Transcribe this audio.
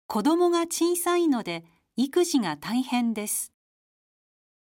子供が小さいので育児が大変です。